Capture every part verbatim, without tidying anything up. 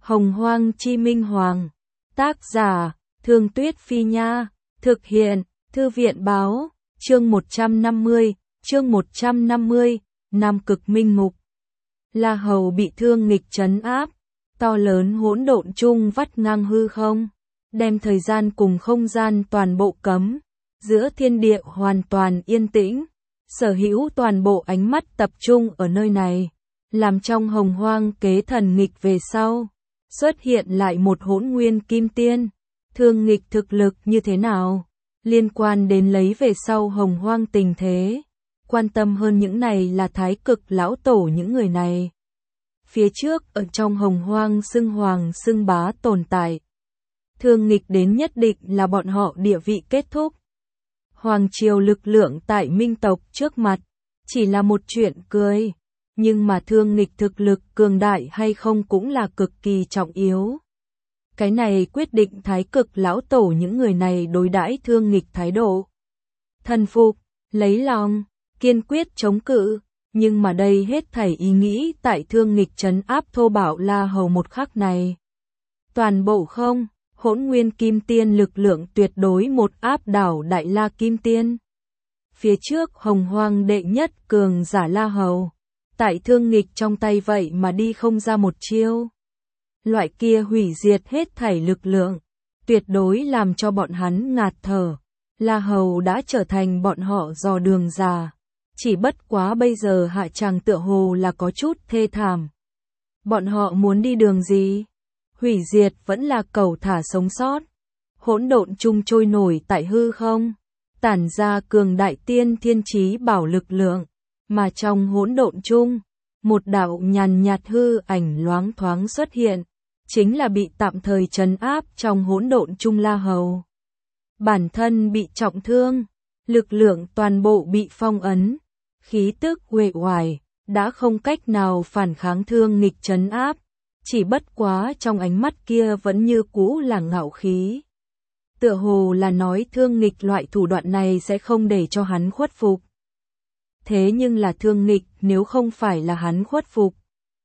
Hồng Hoang Chi Minh Hoàng. Tác giả, Thương Tuyết Phi Nha. Thực hiện, Thư viện Báo. Chương một trăm năm mươi, chương một trăm năm mươi, Nam Cực Minh Ngục. La Hầu bị thương nghịch trấn áp, to lớn hỗn độn chung vắt ngang hư không, đem thời gian cùng không gian toàn bộ cấm, giữa thiên địa hoàn toàn yên tĩnh, sở hữu toàn bộ ánh mắt tập trung ở nơi này, làm trong Hồng Hoang kế thần nghịch về sau, xuất hiện lại một hỗn nguyên kim tiên, thương nghịch thực lực như thế nào, liên quan đến lấy về sau Hồng Hoang tình thế. Quan tâm hơn những này là Thái Cực lão tổ những người này. Phía trước ở trong Hồng Hoang xưng hoàng xưng bá tồn tại. Thương nghịch đến nhất định là bọn họ địa vị kết thúc. Hoàng triều lực lượng tại minh tộc trước mặt, chỉ là một chuyện cười. Nhưng mà thương nghịch thực lực cường đại hay không cũng là cực kỳ trọng yếu. Cái này quyết định Thái Cực lão tổ những người này đối đãi thương nghịch thái độ. Thần phục, lấy lòng, kiên quyết chống cự, nhưng mà đây hết thảy ý nghĩ tại thương nghịch trấn áp thô bạo La Hầu một khắc này. Toàn bộ không, hỗn nguyên kim tiên lực lượng tuyệt đối một áp đảo đại La Kim Tiên. Phía trước Hồng Hoang đệ nhất cường giả La Hầu, tại thương nghịch trong tay vậy mà đi không ra một chiêu. Loại kia hủy diệt hết thảy lực lượng, tuyệt đối làm cho bọn hắn ngạt thở. La Hầu đã trở thành bọn họ dò đường già. Chỉ bất quá bây giờ hạ tràng tựa hồ là có chút thê thảm. Bọn họ muốn đi đường gì? Hủy diệt vẫn là cầu thả sống sót. Hỗn độn chung trôi nổi tại hư không, tản ra cường đại tiên thiên chí bảo lực lượng, mà trong hỗn độn chung, một đạo nhàn nhạt hư ảnh loáng thoáng xuất hiện, chính là bị tạm thời trấn áp trong hỗn độn chung La Hầu. Bản thân bị trọng thương, lực lượng toàn bộ bị phong ấn, khí tức uể oải, đã không cách nào phản kháng thương nghịch trấn áp, chỉ bất quá trong ánh mắt kia vẫn như cũ là ngạo khí. Tựa hồ là nói thương nghịch loại thủ đoạn này sẽ không để cho hắn khuất phục. Thế nhưng là thương nghịch nếu không phải là hắn khuất phục,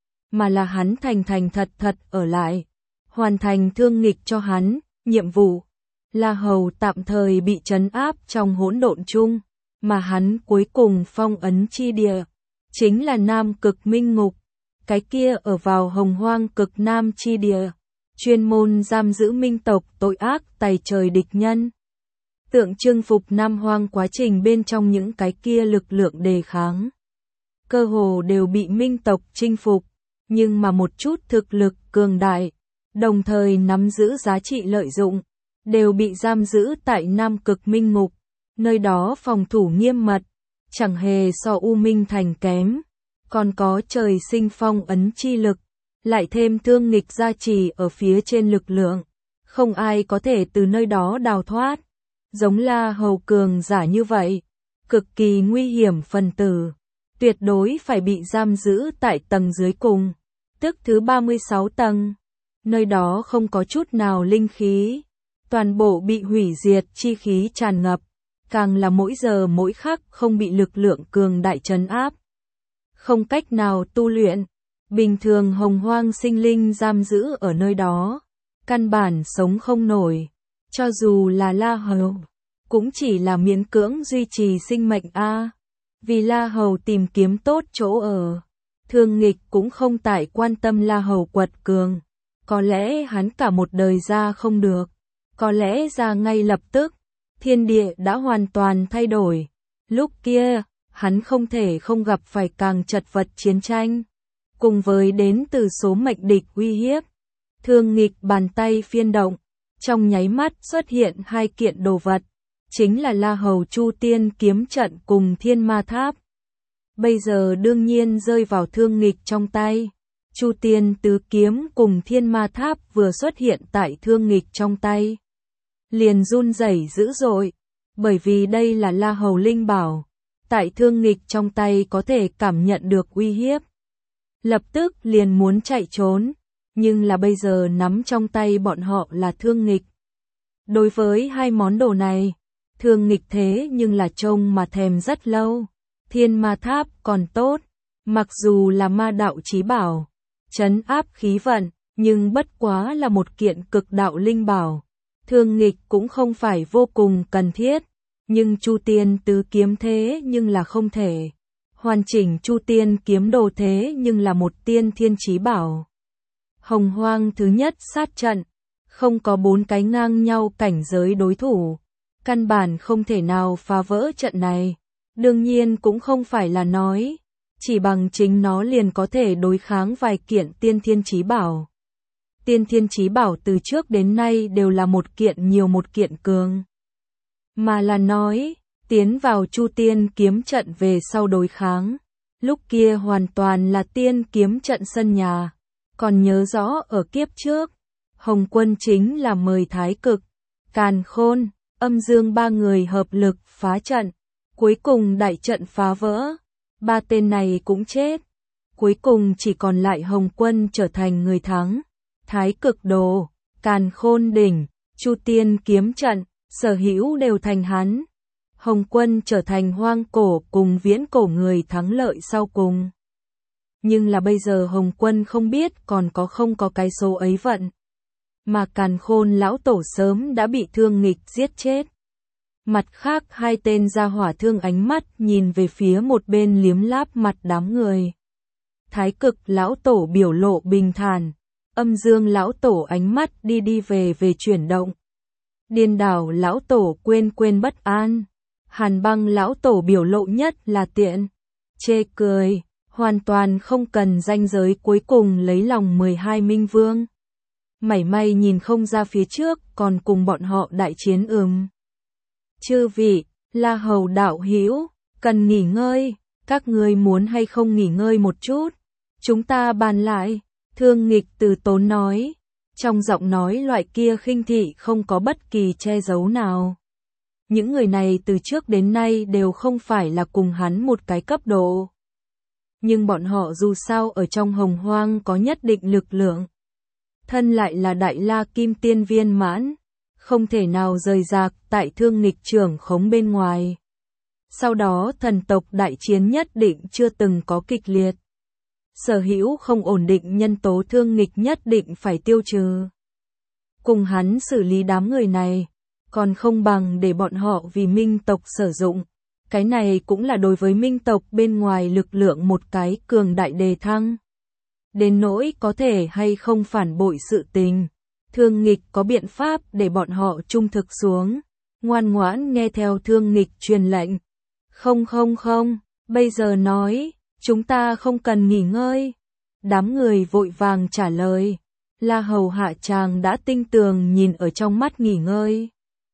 mà là hắn thành thành thật thật ở lại, hoàn thành thương nghịch cho hắn, nhiệm vụ. La Hầu tạm thời bị trấn áp trong hỗn độn chung, mà hắn cuối cùng phong ấn chi địa, chính là Nam Cực Minh Ngục, cái kia ở vào Hồng Hoang cực Nam chi địa, chuyên môn giam giữ minh tộc tội ác tày trời địch nhân. Tượng trưng phục Nam Hoang quá trình bên trong những cái kia lực lượng đề kháng. Cơ hồ đều bị minh tộc chinh phục, nhưng mà một chút thực lực cường đại, đồng thời nắm giữ giá trị lợi dụng, đều bị giam giữ tại Nam Cực Minh Ngục, nơi đó phòng thủ nghiêm mật, chẳng hề so U Minh Thành kém, còn có trời sinh phong ấn chi lực, lại thêm thương nghịch gia trì ở phía trên lực lượng, không ai có thể từ nơi đó đào thoát. Giống La Hầu cường giả như vậy, cực kỳ nguy hiểm phần tử, tuyệt đối phải bị giam giữ tại tầng dưới cùng, tức thứ ba mươi sáu tầng, nơi đó không có chút nào linh khí. Toàn bộ bị hủy diệt chi khí tràn ngập, càng là mỗi giờ mỗi khắc không bị lực lượng cường đại trấn áp. Không cách nào tu luyện, bình thường Hồng Hoang sinh linh giam giữ ở nơi đó, căn bản sống không nổi, cho dù là La Hầu, cũng chỉ là miễn cưỡng duy trì sinh mệnh a. Vì La Hầu tìm kiếm tốt chỗ ở, thương nghịch cũng không tại quan tâm La Hầu quật cường, có lẽ hắn cả một đời ra không được. Có lẽ ra ngay lập tức, thiên địa đã hoàn toàn thay đổi. Lúc kia, hắn không thể không gặp phải càng chật vật chiến tranh. Cùng với đến từ số mệnh địch uy hiếp. Thương nghịch bàn tay phiên động, trong nháy mắt xuất hiện hai kiện đồ vật. Chính là La Hầu Chu Tiên kiếm trận cùng Thiên Ma Tháp. Bây giờ đương nhiên rơi vào thương nghịch trong tay. Chu Tiên tứ kiếm cùng Thiên Ma Tháp vừa xuất hiện tại thương nghịch trong tay, liền run rẩy dữ dội, bởi vì đây là La Hầu linh bảo, tại thương nghịch trong tay có thể cảm nhận được uy hiếp. Lập tức liền muốn chạy trốn, nhưng là bây giờ nắm trong tay bọn họ là thương nghịch. Đối với hai món đồ này, thương nghịch thế nhưng là trông mà thèm rất lâu. Thiên Ma Tháp còn tốt, mặc dù là ma đạo chí bảo, trấn áp khí vận, nhưng bất quá là một kiện cực đạo linh bảo. Thương nghịch cũng không phải vô cùng cần thiết, nhưng Chu Tiên tứ kiếm thế nhưng là không thể. Hoàn chỉnh Chu Tiên kiếm đồ thế nhưng là một tiên thiên chí bảo. Hồng Hoang thứ nhất sát trận, không có bốn cái ngang nhau cảnh giới đối thủ, căn bản không thể nào phá vỡ trận này. Đương nhiên cũng không phải là nói, chỉ bằng chính nó liền có thể đối kháng vài kiện tiên thiên chí bảo. Tiên thiên chí bảo từ trước đến nay đều là một kiện nhiều một kiện cường. Mà là nói, tiến vào Chu Tiên kiếm trận về sau đối kháng. Lúc kia hoàn toàn là tiên kiếm trận sân nhà. Còn nhớ rõ ở kiếp trước, Hồng Quân chính là mời Thái Cực, Càn Khôn, Âm Dương ba người hợp lực phá trận. Cuối cùng đại trận phá vỡ, ba tên này cũng chết. Cuối cùng chỉ còn lại Hồng Quân trở thành người thắng. Thái Cực đồ, Càn Khôn đỉnh, Chu Tiên kiếm trận, sở hữu đều thành hắn. Hồng Quân trở thành hoang cổ cùng viễn cổ người thắng lợi sau cùng. Nhưng là bây giờ Hồng Quân không biết còn có không có cái số ấy vận. Mà Càn Khôn lão tổ sớm đã bị Thương Nghịch giết chết. Mặt khác hai tên gia hỏa thương ánh mắt nhìn về phía một bên liếm láp mặt đám người. Thái Cực lão tổ biểu lộ bình thản, Âm Dương lão tổ ánh mắt đi đi về về chuyển động. Điên Đảo lão tổ quên quên bất an. Hàn Băng lão tổ biểu lộ nhất là tiện, chê cười, hoàn toàn không cần ranh giới cuối cùng lấy lòng mười hai minh vương. Mảy may nhìn không ra phía trước còn cùng bọn họ đại chiến ừm. Chư vị, La Hầu đạo hữu, cần nghỉ ngơi, các ngươi muốn hay không nghỉ ngơi một chút? Chúng ta bàn lại, Thương Nghịch từ tốn nói, trong giọng nói loại kia khinh thị không có bất kỳ che giấu nào. Những người này từ trước đến nay đều không phải là cùng hắn một cái cấp độ. Nhưng bọn họ dù sao ở trong Hồng Hoang có nhất định lực lượng. Thân lại là Đại La Kim Tiên viên mãn, không thể nào rời rạc tại Thương Nghịch trưởng khống bên ngoài. Sau đó thần tộc đại chiến nhất định chưa từng có kịch liệt. Sở hữu không ổn định nhân tố Thương Nghịch nhất định phải tiêu trừ. Cùng hắn xử lý đám người này, còn không bằng để bọn họ vì minh tộc sử dụng. Cái này cũng là đối với minh tộc bên ngoài lực lượng một cái cường đại đề thăng. Đến nỗi có thể hay không phản bội sự tình. Thương Nghịch có biện pháp để bọn họ trung thực xuống, ngoan ngoãn nghe theo Thương Nghịch truyền lệnh. Không không không, bây giờ nói, chúng ta không cần nghỉ ngơi. Đám người vội vàng trả lời. La Hầu hạ tràng đã tinh tường nhìn ở trong mắt nghỉ ngơi.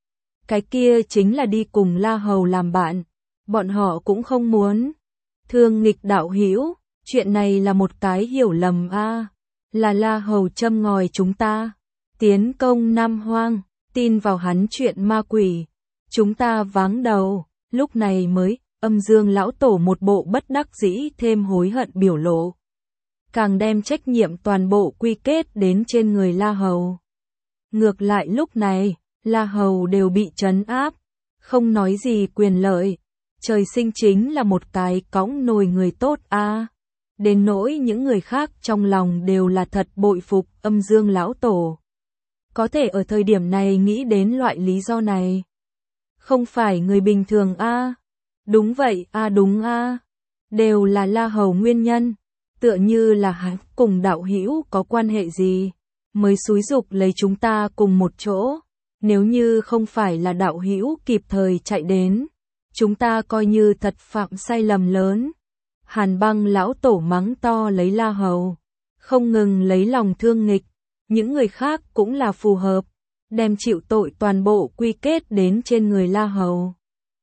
Cái kia chính là đi cùng La Hầu làm bạn, bọn họ cũng không muốn. Thương Nghịch đạo hữu, chuyện này là một cái hiểu lầm a, à, là La Hầu châm ngòi chúng ta tiến công Nam Hoang, tin vào hắn chuyện ma quỷ. Chúng ta váng đầu, lúc này mới, Âm Dương lão tổ một bộ bất đắc dĩ thêm hối hận biểu lộ. Càng đem trách nhiệm toàn bộ quy kết đến trên người La Hầu. Ngược lại lúc này, La Hầu đều bị trấn áp, không nói gì quyền lợi. Trời sinh chính là một cái cõng nồi người tốt a. À. Đến nỗi những người khác trong lòng đều là thật bội phục Âm Dương lão tổ. Có thể ở thời điểm này nghĩ đến loại lý do này. Không phải người bình thường a. À. Đúng vậy a, à, đúng a. À. Đều là La Hầu nguyên nhân, tựa như là hắn cùng đạo hữu có quan hệ gì, mới xúi giục lấy chúng ta cùng một chỗ. Nếu như không phải là đạo hữu kịp thời chạy đến, chúng ta coi như thật phạm sai lầm lớn. Hàn Băng lão tổ mắng to lấy La Hầu, không ngừng lấy lòng Thương Nghịch, những người khác cũng là phù hợp, đem chịu tội toàn bộ quy kết đến trên người La Hầu.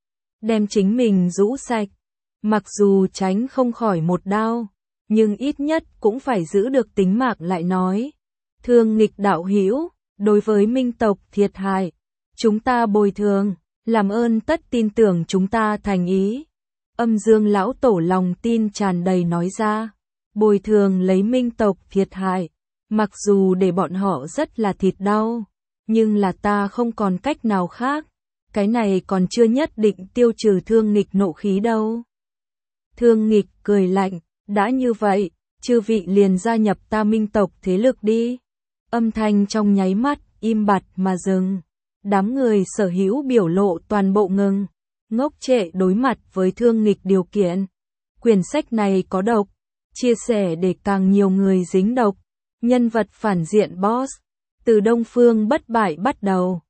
Đem chính mình rũ sạch, mặc dù tránh không khỏi một đao, nhưng ít nhất cũng phải giữ được tính mạng lại nói. Thương Nghịch đạo hữu, đối với minh tộc thiệt hại, chúng ta bồi thường, làm ơn tất tin tưởng chúng ta thành ý. Âm Dương lão tổ lòng tin tràn đầy nói ra, bồi thường lấy minh tộc thiệt hại, mặc dù để bọn họ rất là thịt đau, nhưng là ta không còn cách nào khác, cái này còn chưa nhất định tiêu trừ Thương Nghịch nộ khí đâu. Thương Nghịch cười lạnh, đã như vậy, chư vị liền gia nhập ta minh tộc thế lực đi. Âm thanh trong nháy mắt, im bặt mà dừng. Đám người sở hữu biểu lộ toàn bộ ngừng, ngốc trệ đối mặt với thương nghịch điều kiện. Quyển sách này có độc, chia sẻ để càng nhiều người dính độc. Nhân vật phản diện boss, từ Đông Phương bất bại bắt đầu.